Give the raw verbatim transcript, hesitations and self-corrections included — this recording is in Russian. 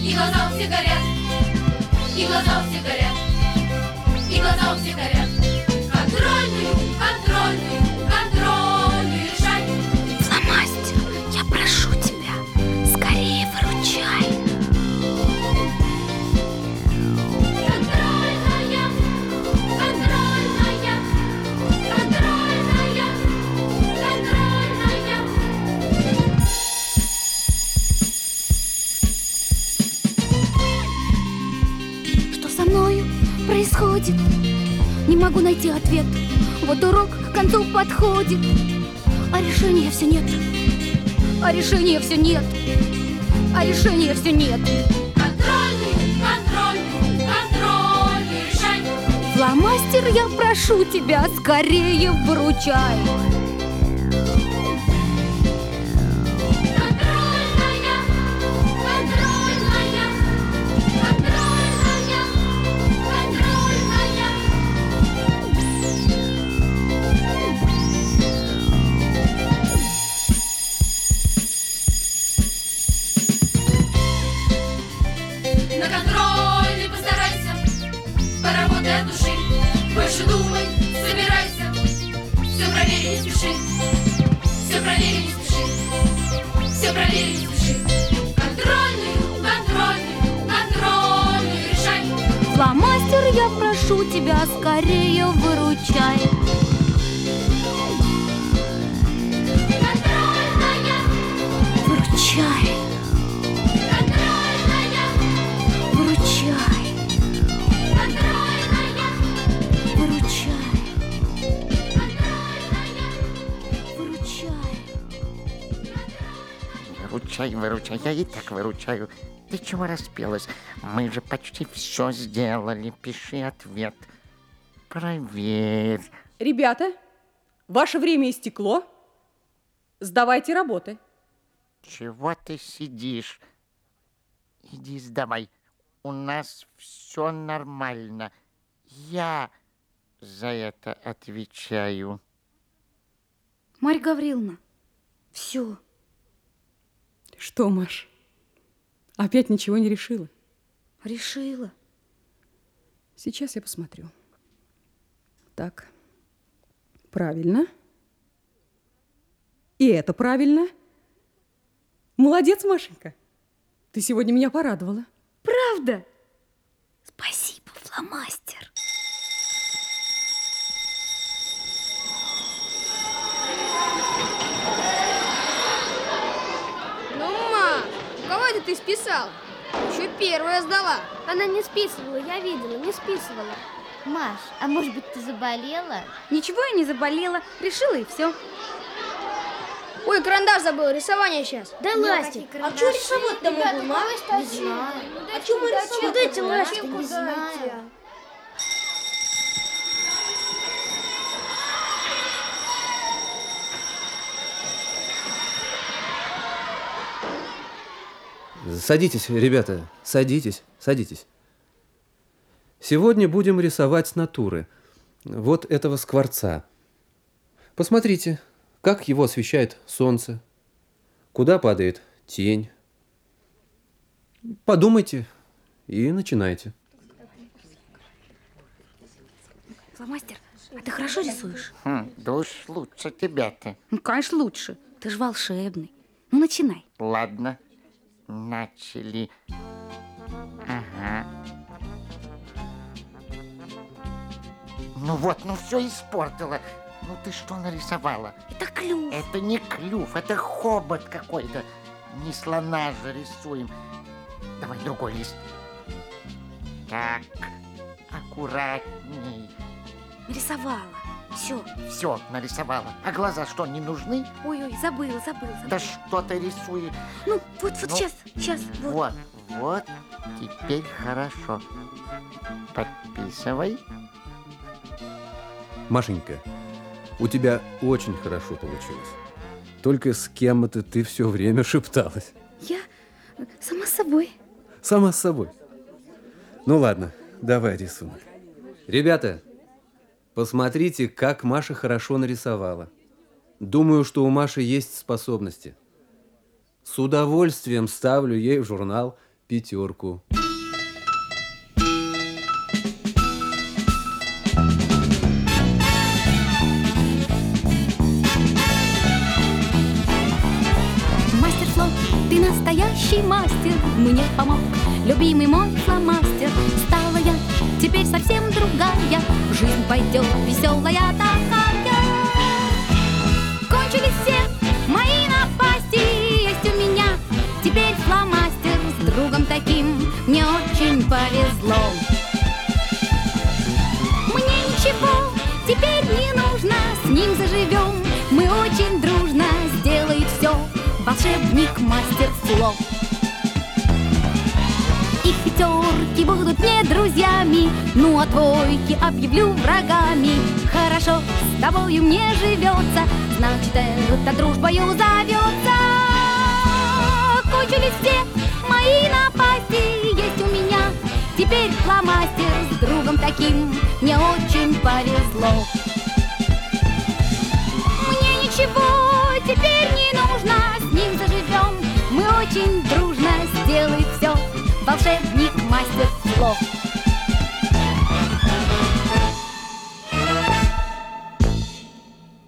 И глаза у всех горят, и глаза у всех горят, и глаза у всех горят. Контрольную, контрольную, контрольную решай. Фломастер, я прошу тебя, скорее выручай. Контрольная, контрольная, контрольная, контрольная. Что со мною происходит? Не могу найти ответ. Вот урок к концу подходит, а решения все нет. А решения все нет. А решения все нет. Контрольную, контрольную, контрольную решай. Фломастер, я прошу тебя, скорее выручай. Контрольная, контрольная, контрольная, контрольная. На контрольной постарайся, поработай от души. Больше думай, собирайся, все проверить не спеши, все проверить не спеши, все проверить не спеши. Контрольную, контрольную, контрольную решай. Фломастер, я прошу тебя, скорее выручай. Контрольная, Выручай, контрольная, выручай, контрольная, выручай, контрольная. выручай. Выручай, выручай, я и так выручаю. Ты чего распелась? Мы же почти все сделали. Пиши ответ. Проверь. Ребята, ваше время истекло. Сдавайте работы. Чего ты сидишь? Иди сдавай. У нас все нормально. Я за это отвечаю. Марья Гавриловна, все. Что, Маш, опять ничего не решила? Решила. Сейчас я посмотрю. Так, правильно. И это правильно. Молодец, Машенька. Ты сегодня меня порадовала. Правда? Спасибо, фломастер. Ну, ма, кого это ты списал? Еще первая сдала. Она не списывала, я видела, не списывала. Маш, а может быть, ты заболела? Ничего я не заболела. Решила и все. Ой, карандаш забыл, рисование сейчас. Да, Ластик, а что рисовать-то могу, ма? Не знаю. А что мы рисовать? Дайте, Ластик, Не знаю. Садитесь, ребята, садитесь, садитесь. Сегодня будем рисовать с натуры. Вот этого скворца. Посмотрите, как его освещает солнце, куда падает тень. Подумайте и начинайте. Фломастер, а ты хорошо рисуешь? Хм, да уж лучше тебя-то. Ну, конечно, лучше. Ты ж волшебный. Ну, начинай. Ладно, начали. Ага. Ну вот, ну все испортила. Ну ты что нарисовала? Это клюв. Это не клюв, это хобот какой-то. Не слона же рисуем. Давай другой лист. Так, аккуратней. Нарисовала. Все. Все, нарисовала. А глаза что, не нужны? Ой-ой, забыла, забыла, забыла. Да что ты рисуешь? Ну, вот, вот Ну, сейчас, сейчас. Вот. Вот, вот, теперь хорошо. Подписывай. Машенька, у тебя очень хорошо получилось. Только с кем это ты все время шепталась? Я э, сама с собой. Сама с собой. Ну ладно, давай рисунок. Ребята, посмотрите, как Маша хорошо нарисовала. Думаю, что у Маши есть способности. С удовольствием ставлю ей в журнал пятерку. Мастер Фло, ты настоящий мастер, мне помог любимый мой фломастер. Стала я теперь совсем другая, жизнь пойдет веселая такая. Кончились все мои напасти, есть у меня теперь фломастер. С другом таким мне очень повезло. Мне ничего теперь не нужно, с ним заживем мы очень дружно. Сделает все волшебник мастер Фло. Их пятерки будут мне друзьями, ну а двойки объявлю врагами. Хорошо с тобою мне живется, значит эта дружбою зовется. Кончились все мои напасти, есть у меня теперь фломастер. С другом таким мне очень повезло.